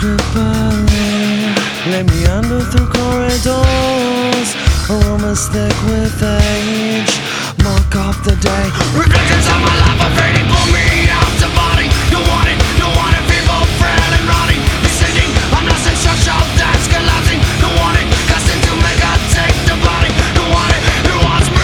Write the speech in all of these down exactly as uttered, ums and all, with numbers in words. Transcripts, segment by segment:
goodbye. Lay me under through corridors, aromas thick with age. Mark off the day. Reflections of my life are fading, pull me out to body. Don't want it, don't want it, people frail and rotting. Descending, I'm lost in structure that's collapsing. Don't want it, cast into mega, take the body. Don't want it, it wants me.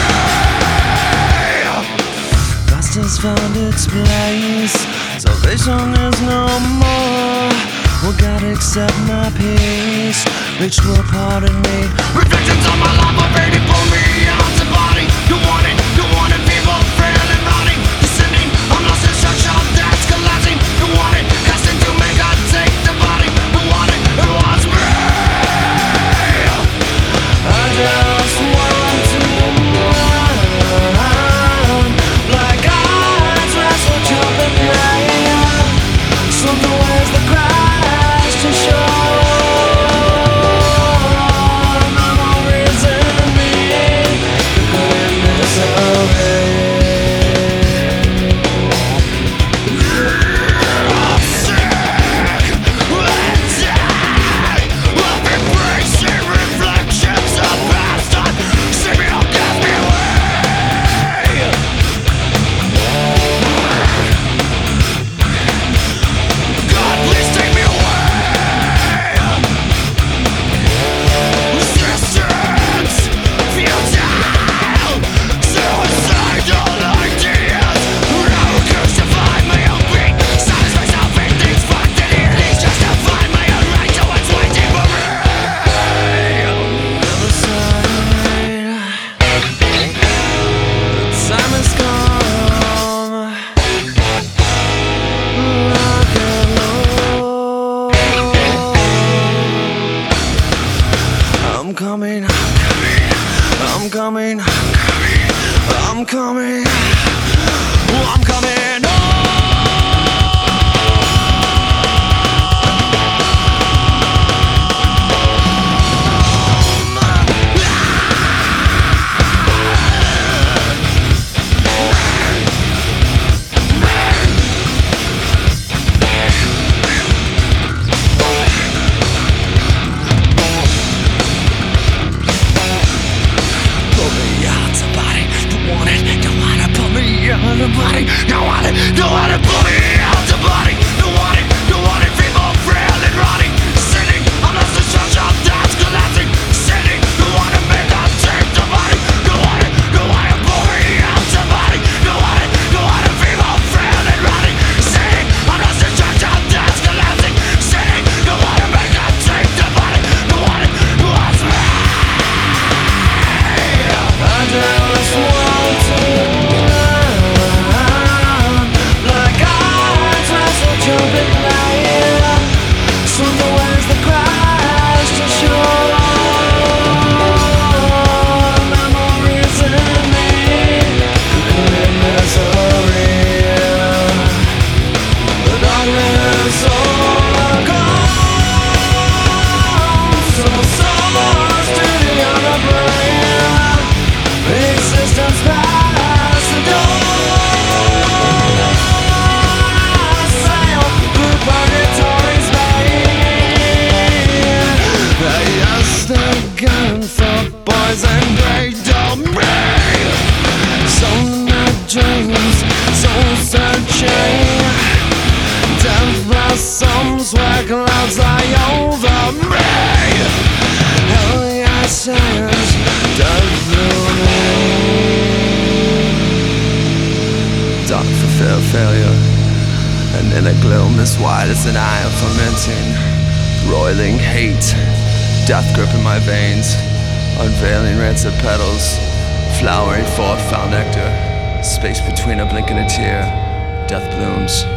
Past has found its place, salvation is no more. Well, God accept my peace, reach will pardon me. Reflections of my life are fading, pull me out to body. Don't want it, don't want it, people frail and rotting. Descending, I'm lost in structure that's collapsing. Don't want it, cast into mega, take the body. Don't want it, it wants me. I just want to run. Black eyes, wrestle, jump and play. Something where's the crash to show. Memories in me, the goodness of it. I'm sick, let's die. I've embracing reflections of past time. See me, don't get me away. God, please take me away. Resistance, futile, suicidal ideas. Now crucify my own beat. Silence myself in these fucked entities. Justify my own right to what's waiting for me. Other side, the time has come. Rock and roll. I'm coming, I'm coming, I'm coming, I'm coming, oh, I'm coming home. Pull me out the body, don't want it, don't wanna pull me out the body, don't want it, don't wanna pull me out the body, don't want it, don't want it, people frail and rotting, sitting, I'm lost in structure that's collapsing, sitting, don't wanna make up, take the body, don't want it, don't wanna pull me out the body, don't want it, don't wanna, people frail and rotting, sitting, I'm lost in structure that's collapsing, sitting, don't wanna make up, take the body, don't want it, don't want me. I just want to run. Black eyes, wrestle, jump and play. Something where's the crash to show. Memories in me, the misery. The darkness all gone. So souls to the other brain. Existence past the door. Sail through purgatory's vein. I asked the gun for poison great domain. So my dreams, soul searching. Death blossoms where clouds lie over me. Hell yeah, science does through me. Dark for fear of failure, and in a gloom as wide as an eye of fermenting, roiling hate, death gripping my veins, unveiling rancid petals, flowering forth foul nectar, space between a blink and a tear, death blooms.